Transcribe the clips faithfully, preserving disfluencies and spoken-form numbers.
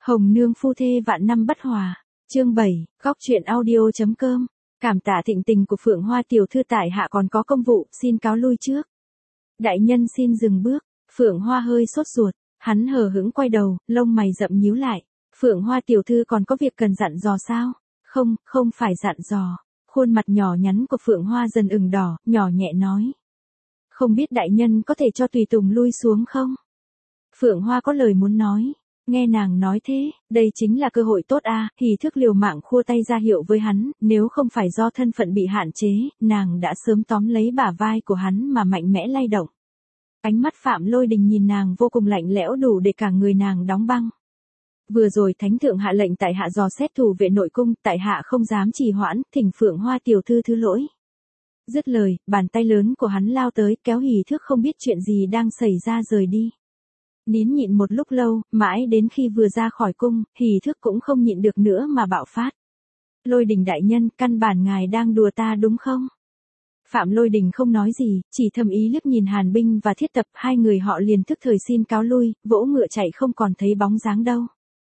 Hồng nương phu thê vạn năm bất hòa. Chương bảy, góc truyện audio.com. Cảm tạ thịnh tình của Phượng Hoa tiểu thư, tại hạ còn có công vụ, xin cáo lui trước. Đại nhân xin dừng bước. Phượng Hoa hơi sốt ruột, hắn hờ hững quay đầu, lông mày rậm nhíu lại. Phượng Hoa tiểu thư còn có việc cần dặn dò sao? Không, không phải dặn dò. Khuôn mặt nhỏ nhắn của Phượng Hoa dần ửng đỏ, nhỏ nhẹ nói. Không biết đại nhân có thể cho tùy tùng lui xuống không? Phượng Hoa có lời muốn nói. Nghe nàng nói thế, đây chính là cơ hội tốt a. Hỉ Thước liều mạng khua tay ra hiệu với hắn, nếu không phải do thân phận bị hạn chế, nàng đã sớm tóm lấy bả vai của hắn mà mạnh mẽ lay động. Ánh mắt Phạm Lôi Đình nhìn nàng vô cùng lạnh lẽo, đủ để cả người nàng đóng băng. Vừa rồi thánh thượng hạ lệnh tại hạ dò xét thủ vệ nội cung, tại hạ không dám trì hoãn, thỉnh Phượng Hoa tiểu thư thứ lỗi. Dứt lời, bàn tay lớn của hắn lao tới, kéo Hỉ Thước không biết chuyện gì đang xảy ra rời đi. Nín nhịn một lúc lâu, mãi đến khi vừa ra khỏi cung, Hỉ Thước cũng không nhịn được nữa mà bạo phát. Lôi Đình đại nhân, căn bản ngài đang đùa ta đúng không? Phạm Lôi Đình không nói gì, chỉ thầm ý liếc nhìn Hàn Binh và Thiết Tập, hai người họ liền tức thời xin cáo lui, vỗ ngựa chạy không còn thấy bóng dáng đâu.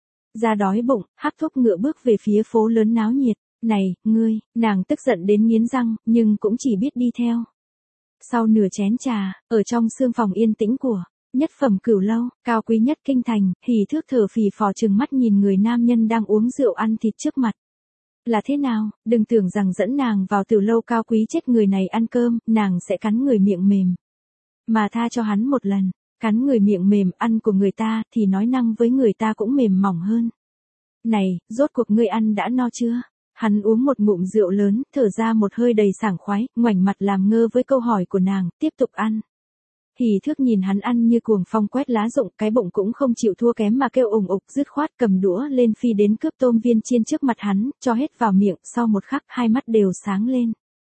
Ra đói bụng, hắc thúc ngựa bước về phía phố lớn náo nhiệt. Này, ngươi, nàng tức giận đến nghiến răng, nhưng cũng chỉ biết đi theo. Sau nửa chén trà, ở trong sương phòng yên tĩnh của nhất phẩm Cửu Lâu, cao quý nhất kinh thành, Hỉ Thước thở phì phò trừng mắt nhìn người nam nhân đang uống rượu ăn thịt trước mặt. Là thế nào, đừng tưởng rằng dẫn nàng vào Tiểu Lâu cao quý chết người này ăn cơm, nàng sẽ cắn người miệng mềm. Mà tha cho hắn một lần, cắn người miệng mềm ăn của người ta thì nói năng với người ta cũng mềm mỏng hơn. Này, rốt cuộc ngươi ăn đã no chưa? Hắn uống một ngụm rượu lớn, thở ra một hơi đầy sảng khoái, ngoảnh mặt làm ngơ với câu hỏi của nàng, tiếp tục ăn. Hỉ Thước nhìn hắn ăn như cuồng phong quét lá rụng, cái bụng cũng không chịu thua kém mà kêu ủng ục, dứt khoát cầm đũa lên phi đến cướp tôm viên chiên trước mặt hắn, cho hết vào miệng, sau một khắc hai mắt đều sáng lên.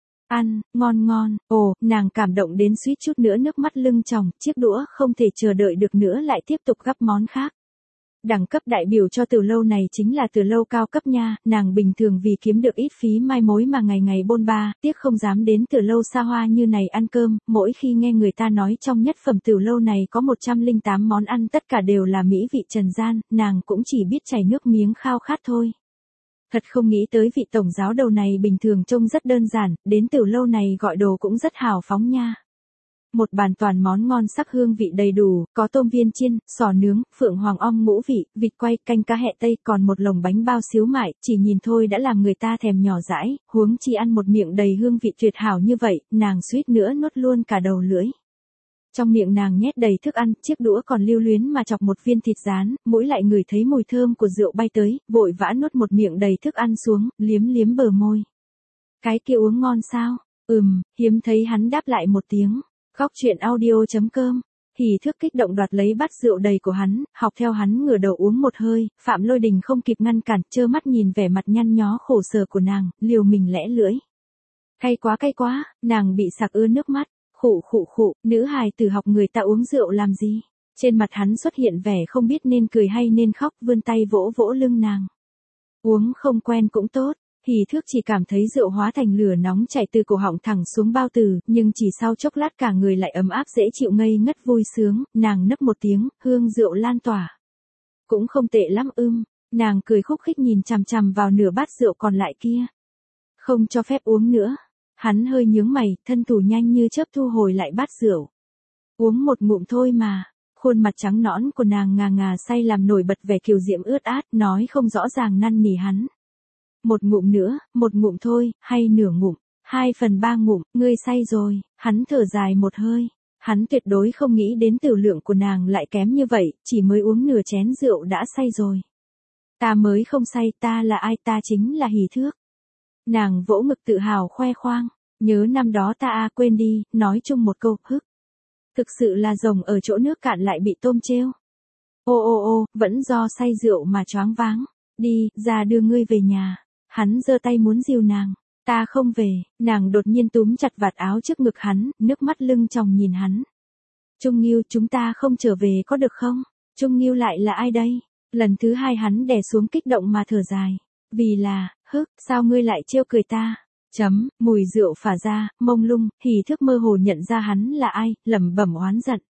Ăn, ngon ngon, ồ, nàng cảm động đến suýt chút nữa nước mắt lưng tròng, chiếc đũa không thể chờ đợi được nữa lại tiếp tục gắp món khác. Đẳng cấp đại biểu cho Tiểu Lâu này chính là Tiểu Lâu cao cấp nha, nàng bình thường vì kiếm được ít phí mai mối mà ngày ngày bôn ba, tiếc không dám đến Tiểu Lâu xa hoa như này ăn cơm, mỗi khi nghe người ta nói trong nhất phẩm Tiểu Lâu này có một trăm lẻ tám món ăn tất cả đều là mỹ vị trần gian, nàng cũng chỉ biết chảy nước miếng khao khát thôi. Thật không nghĩ tới vị tổng giáo đầu này bình thường trông rất đơn giản, đến Tiểu Lâu này gọi đồ cũng rất hào phóng nha. Một bàn toàn món ngon sắc hương vị đầy đủ, có tôm viên chiên, sò nướng, phượng hoàng ong ngũ vị, vịt quay, canh cá hẹ tây, còn một lồng bánh bao xíu mại, chỉ nhìn thôi đã làm người ta thèm nhỏ dãi, huống chi ăn một miệng đầy hương vị tuyệt hảo như vậy, nàng suýt nữa nuốt luôn cả đầu lưỡi. Trong miệng nàng nhét đầy thức ăn, chiếc đũa còn lưu luyến mà chọc một viên thịt rán, mũi lại ngửi thấy mùi thơm của rượu bay tới, vội vã nuốt một miệng đầy thức ăn xuống, liếm liếm bờ môi. Cái kia uống ngon sao? Ừm, hiếm thấy hắn đáp lại một tiếng. Góc truyện audio.com. Hỉ Thước kích động đoạt lấy bát rượu đầy của hắn, học theo hắn ngửa đầu uống một hơi, Phạm Lôi Đình không kịp ngăn cản, trơ mắt nhìn vẻ mặt nhăn nhó khổ sở của nàng, liều mình lẽ lưỡi. Cay quá cay quá, nàng bị sặc ưa nước mắt, khụ khụ khụ, nữ hài tử học người ta uống rượu làm gì? Trên mặt hắn xuất hiện vẻ không biết nên cười hay nên khóc, vươn tay vỗ vỗ lưng nàng. Uống không quen cũng tốt. Hỉ Thước chỉ cảm thấy rượu hóa thành lửa nóng chảy từ cổ họng thẳng xuống bao tử, nhưng chỉ sau chốc lát cả người lại ấm áp dễ chịu ngây ngất vui sướng, nàng nấc một tiếng, hương rượu lan tỏa. Cũng không tệ lắm ưm, nàng cười khúc khích nhìn chằm chằm vào nửa bát rượu còn lại kia. Không cho phép uống nữa. Hắn hơi nhướng mày, thân thủ nhanh như chớp thu hồi lại bát rượu. Uống một ngụm thôi mà. Khuôn mặt trắng nõn của nàng ngà ngà say làm nổi bật vẻ kiều diễm ướt át, nói không rõ ràng năn nỉ hắn. Một ngụm nữa, một ngụm thôi, hay nửa ngụm, hai phần ba ngụm, ngươi say rồi, hắn thở dài một hơi. Hắn tuyệt đối không nghĩ đến tiểu lượng của nàng lại kém như vậy, chỉ mới uống nửa chén rượu đã say rồi. Ta mới không say, ta là ai, ta chính là Hỉ Thước. Nàng vỗ ngực tự hào khoe khoang, nhớ năm đó ta à quên đi, nói chung một câu, hức. Thực sự là rồng ở chỗ nước cạn lại bị tôm trêu. Ô ô ô, vẫn do say rượu mà choáng váng. Đi, ra đưa ngươi về nhà. Hắn giơ tay muốn dìu nàng. Ta không về, nàng đột nhiên túm chặt vạt áo trước ngực hắn, nước mắt lưng tròng nhìn hắn. Trung Nghiêu, chúng ta không trở về có được không? Trung Nghiêu lại là ai đây? Lần thứ hai hắn đè xuống kích động mà thở dài. Vì là, hức, sao ngươi lại trêu cười ta? Chấm, mùi rượu phả ra, mông lung, Hỉ Thước mơ hồ nhận ra hắn là ai, lẩm bẩm oán giận.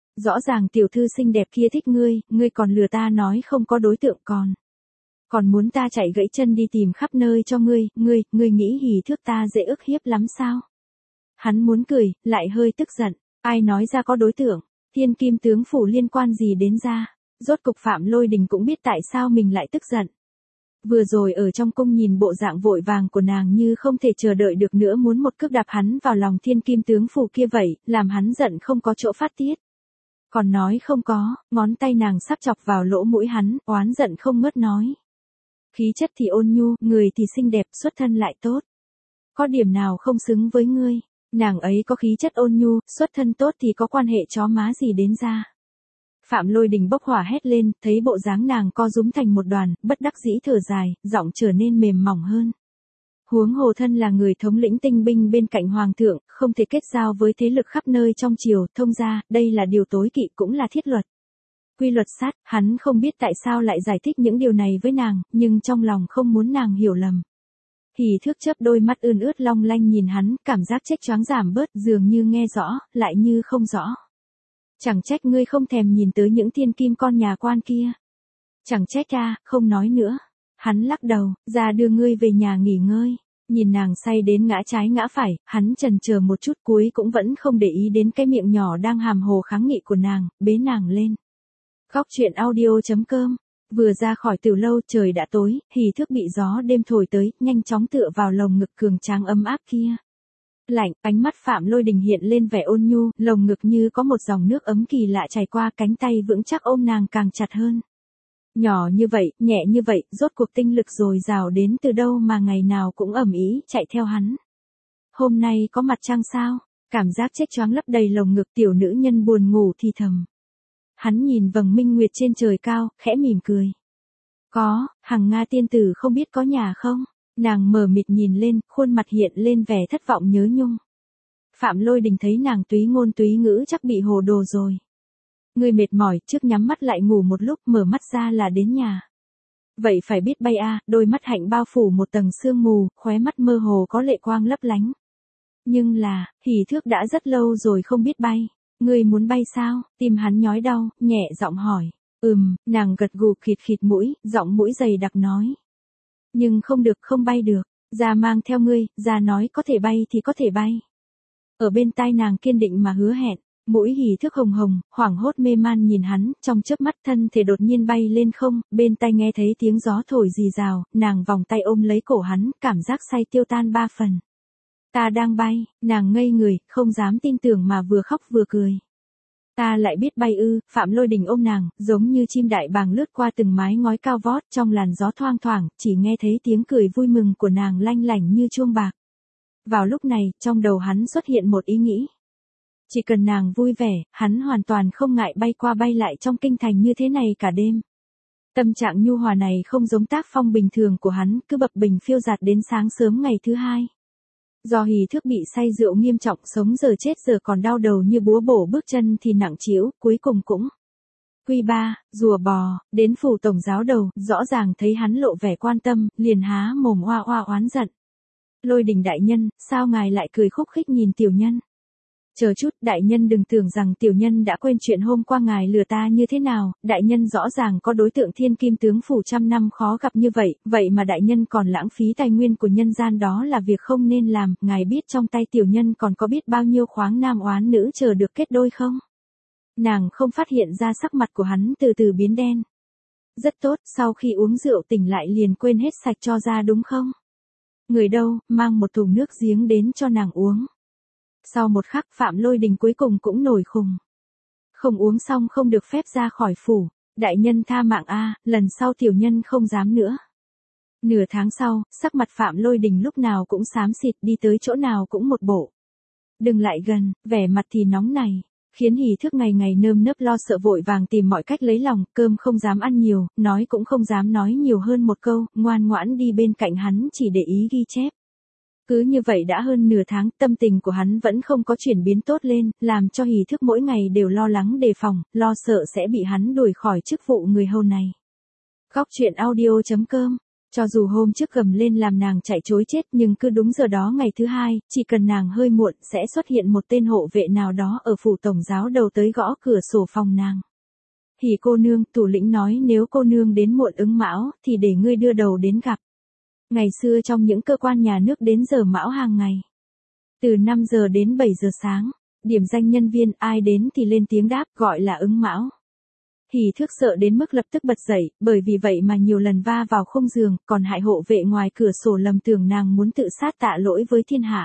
Rõ ràng tiểu thư xinh đẹp kia thích ngươi, ngươi còn lừa ta nói không có đối tượng còn. Còn muốn ta chạy gãy chân đi tìm khắp nơi cho ngươi, ngươi, ngươi nghĩ Hỉ Thước ta dễ ức hiếp lắm sao? Hắn muốn cười, lại hơi tức giận, ai nói ra có đối tượng, Thiên Kim tướng phủ liên quan gì đến ra, rốt cục Phạm Lôi Đình cũng biết tại sao mình lại tức giận. Vừa rồi ở trong cung nhìn bộ dạng vội vàng của nàng như không thể chờ đợi được nữa muốn một cước đạp hắn vào lòng Thiên Kim tướng phủ kia vậy, làm hắn giận không có chỗ phát tiết. Còn nói không có, ngón tay nàng sắp chọc vào lỗ mũi hắn, oán giận không ngớt nói. Khí chất thì ôn nhu, người thì xinh đẹp, xuất thân lại tốt. Có điểm nào không xứng với ngươi, nàng ấy có khí chất ôn nhu, xuất thân tốt thì có quan hệ chó má gì đến ra. Phạm Lôi Đình bốc hỏa hét lên, thấy bộ dáng nàng co rúm thành một đoàn, bất đắc dĩ thở dài, giọng trở nên mềm mỏng hơn. Huống hồ thân là người thống lĩnh tinh binh bên cạnh hoàng thượng, không thể kết giao với thế lực khắp nơi trong triều, thông ra, đây là điều tối kỵ cũng là thiết luật. Quy luật sát, hắn không biết tại sao lại giải thích những điều này với nàng, nhưng trong lòng không muốn nàng hiểu lầm. Hỉ Thước chớp đôi mắt ươn ướt long lanh nhìn hắn, cảm giác chết choáng giảm bớt, dường như nghe rõ, lại như không rõ. Chẳng trách ngươi không thèm nhìn tới những thiên kim con nhà quan kia. Chẳng trách a, không nói nữa. Hắn lắc đầu, ra đưa ngươi về nhà nghỉ ngơi. Nhìn nàng say đến ngã trái ngã phải, hắn chần chờ một chút cuối cũng vẫn không để ý đến cái miệng nhỏ đang hàm hồ kháng nghị của nàng, bế nàng lên. Góc truyện audio chấm com. Vừa ra khỏi từ lâu trời đã tối, Hỉ Thước bị gió đêm thổi tới, nhanh chóng tựa vào lồng ngực cường tráng ấm áp kia. Lạnh, ánh mắt Phạm Lôi Đình hiện lên vẻ ôn nhu, lồng ngực như có một dòng nước ấm kỳ lạ chảy qua, cánh tay vững chắc ôm nàng càng chặt hơn. Nhỏ như vậy, nhẹ như vậy, rốt cuộc tinh lực dồi dào đến từ đâu mà ngày nào cũng ầm ĩ chạy theo hắn. Hôm nay có mặt trăng sao? Cảm giác chết choáng lấp đầy lồng ngực, tiểu nữ nhân buồn ngủ thì thầm. Hắn nhìn vầng minh nguyệt trên trời cao, khẽ mỉm cười. Có, Hằng Nga tiên tử không biết có nhà không? Nàng mờ mịt nhìn lên, khuôn mặt hiện lên vẻ thất vọng nhớ nhung. Phạm Lôi Đình thấy nàng túy ngôn túy ngữ chắc bị hồ đồ rồi. Người mệt mỏi, trước nhắm mắt lại ngủ một lúc, mở mắt ra là đến nhà. Vậy phải biết bay a, à, đôi mắt hạnh bao phủ một tầng sương mù, khóe mắt mơ hồ có lệ quang lấp lánh. Nhưng là, Hỉ Thước đã rất lâu rồi không biết bay. Ngươi muốn bay sao? Tim hắn nhói đau, nhẹ giọng hỏi. Ừm, nàng gật gù khịt khịt mũi, giọng mũi dày đặc nói. Nhưng không được, không bay được. Ra mang theo ngươi, ra nói có thể bay thì có thể bay. Ở bên tai nàng kiên định mà hứa hẹn. Mũi Hỉ Thước hồng hồng, hoảng hốt mê man nhìn hắn, trong chớp mắt thân thể đột nhiên bay lên không, bên tai nghe thấy tiếng gió thổi rì rào, nàng vòng tay ôm lấy cổ hắn, cảm giác say tiêu tan ba phần. Ta đang bay, nàng ngây người, không dám tin tưởng mà vừa khóc vừa cười. Ta lại biết bay ư, Phạm Lôi Đình ôm nàng, giống như chim đại bàng lướt qua từng mái ngói cao vót trong làn gió thoang thoảng, chỉ nghe thấy tiếng cười vui mừng của nàng lanh lảnh như chuông bạc. Vào lúc này, trong đầu hắn xuất hiện một ý nghĩ. Chỉ cần nàng vui vẻ, hắn hoàn toàn không ngại bay qua bay lại trong kinh thành như thế này cả đêm. Tâm trạng nhu hòa này không giống tác phong bình thường của hắn, cứ bập bình phiêu dạt đến sáng sớm ngày thứ hai. Do Hỉ Thước bị say rượu nghiêm trọng, sống giờ chết giờ còn đau đầu như búa bổ, bước chân thì nặng trĩu, cuối cùng cũng quy ba, rùa bò, đến phủ tổng giáo đầu, rõ ràng thấy hắn lộ vẻ quan tâm, liền há mồm oa oa oán giận. Lôi Đình đại nhân, sao ngài lại cười khúc khích nhìn tiểu nhân? Chờ chút, đại nhân đừng tưởng rằng tiểu nhân đã quên chuyện hôm qua ngài lừa ta như thế nào, đại nhân rõ ràng có đối tượng thiên kim tướng phủ trăm năm khó gặp như vậy, vậy mà đại nhân còn lãng phí tài nguyên của nhân gian, đó là việc không nên làm, ngài biết trong tay tiểu nhân còn có biết bao nhiêu khoáng nam oán nữ chờ được kết đôi không? Nàng không phát hiện ra sắc mặt của hắn từ từ biến đen. Rất tốt, sau khi uống rượu tỉnh lại liền quên hết sạch cho ra đúng không? Người đâu, mang một thùng nước giếng đến cho nàng uống. Sau một khắc Phạm Lôi Đình cuối cùng cũng nổi khùng. Không uống xong không được phép ra khỏi phủ. Đại nhân tha mạng a, lần sau tiểu nhân không dám nữa. Nửa tháng sau, sắc mặt Phạm Lôi Đình lúc nào cũng xám xịt, đi tới chỗ nào cũng một bộ. Đừng lại gần, vẻ mặt thì nóng này. Khiến Hỉ Thước ngày ngày nơm nớp lo sợ vội vàng tìm mọi cách lấy lòng, cơm không dám ăn nhiều, nói cũng không dám nói nhiều hơn một câu, ngoan ngoãn đi bên cạnh hắn chỉ để ý ghi chép. Cứ như vậy đã hơn nửa tháng, tâm tình của hắn vẫn không có chuyển biến tốt lên, làm cho Hỉ Thước mỗi ngày đều lo lắng đề phòng, lo sợ sẽ bị hắn đuổi khỏi chức vụ người hầu này. Góc truyện audio chấm com Cho dù hôm trước gầm lên làm nàng chạy trối chết nhưng cứ đúng giờ đó ngày thứ hai, chỉ cần nàng hơi muộn sẽ xuất hiện một tên hộ vệ nào đó ở phủ tổng giáo đầu tới gõ cửa sổ phòng nàng. Hỉ cô nương, thủ lĩnh nói nếu cô nương đến muộn ứng mão thì để ngươi đưa đầu đến gặp. Ngày xưa trong những cơ quan nhà nước đến giờ mão hàng ngày. Từ năm giờ đến bảy giờ sáng, điểm danh nhân viên ai đến thì lên tiếng đáp gọi là ứng mão. Hỉ Thước sợ đến mức lập tức bật dậy, bởi vì vậy mà nhiều lần va vào khung giường, còn hại hộ vệ ngoài cửa sổ lầm tưởng nàng muốn tự sát tạ lỗi với thiên hạ.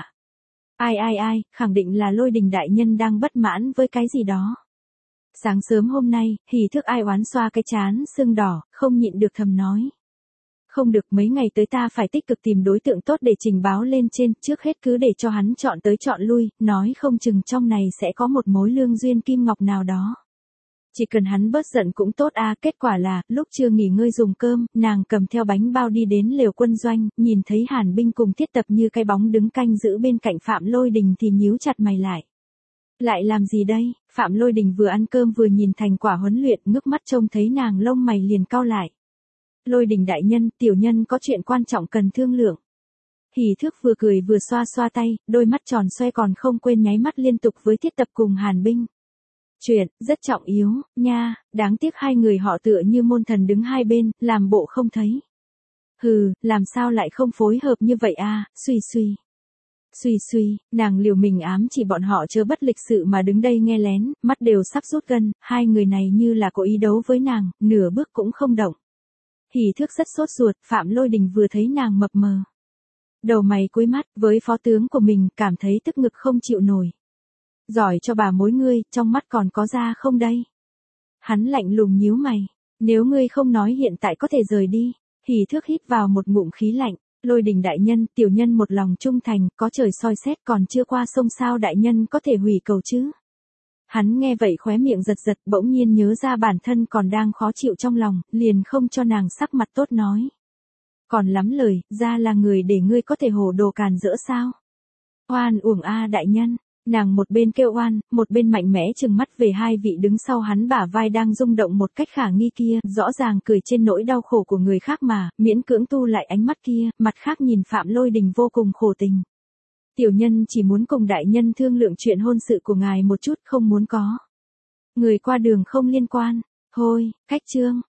Ai ai ai, khẳng định là Lôi Đình đại nhân đang bất mãn với cái gì đó. Sáng sớm hôm nay, Hỉ Thước ai oán xoa cái trán sưng đỏ, không nhịn được thầm nói. Không được, mấy ngày tới ta phải tích cực tìm đối tượng tốt để trình báo lên trên, trước hết cứ để cho hắn chọn tới chọn lui, nói không chừng trong này sẽ có một mối lương duyên kim ngọc nào đó. Chỉ cần hắn bớt giận cũng tốt a. Kết quả là, lúc chưa nghỉ ngơi dùng cơm, nàng cầm theo bánh bao đi đến lều quân doanh, nhìn thấy Hàn binh cùng Thiết Tập như cái bóng đứng canh giữ bên cạnh Phạm Lôi Đình thì nhíu chặt mày lại. Lại làm gì đây? Phạm Lôi Đình vừa ăn cơm vừa nhìn thành quả huấn luyện, ngước mắt trông thấy nàng lông mày liền cau lại. Lôi Đình đại nhân, tiểu nhân có chuyện quan trọng cần thương lượng. Hỉ Thước vừa cười vừa xoa xoa tay, đôi mắt tròn xoe còn không quên nháy mắt liên tục với Thiết Tập cùng Hàn binh. Chuyện, rất trọng yếu, nha, đáng tiếc hai người họ tựa như môn thần đứng hai bên, làm bộ không thấy. Hừ, làm sao lại không phối hợp như vậy a? Suy suy. Suy suy, nàng liều mình ám chỉ bọn họ chớ bất lịch sự mà đứng đây nghe lén, mắt đều sắp rút gân, hai người này như là có ý đấu với nàng, nửa bước cũng không động. Hỉ Thước rất sốt ruột, Phạm Lôi Đình vừa thấy nàng mập mờ. Đầu mày cúi mắt, với phó tướng của mình, cảm thấy tức ngực không chịu nổi. Giỏi cho bà mối ngươi, trong mắt còn có da không đây? Hắn lạnh lùng nhíu mày. Nếu ngươi không nói hiện tại có thể rời đi. Hỉ Thước hít vào một ngụm khí lạnh. Lôi Đình đại nhân, tiểu nhân một lòng trung thành, có trời soi xét còn chưa qua sông sao đại nhân có thể hủy cầu chứ? Hắn nghe vậy khóe miệng giật giật, bỗng nhiên nhớ ra bản thân còn đang khó chịu trong lòng, liền không cho nàng sắc mặt tốt nói. Còn lắm lời, ra là người để ngươi có thể hồ đồ càn rỡ sao? Oan uổng a đại nhân. Nàng một bên kêu oan, một bên mạnh mẽ trừng mắt về hai vị đứng sau hắn bả vai đang rung động một cách khả nghi kia, rõ ràng cười trên nỗi đau khổ của người khác mà, miễn cưỡng tu lại ánh mắt kia, mặt khác nhìn Phạm Lôi Đình vô cùng khổ tình. Tiểu nhân chỉ muốn cùng đại nhân thương lượng chuyện hôn sự của ngài một chút, không muốn có người qua đường không liên quan. Thôi, cách chương.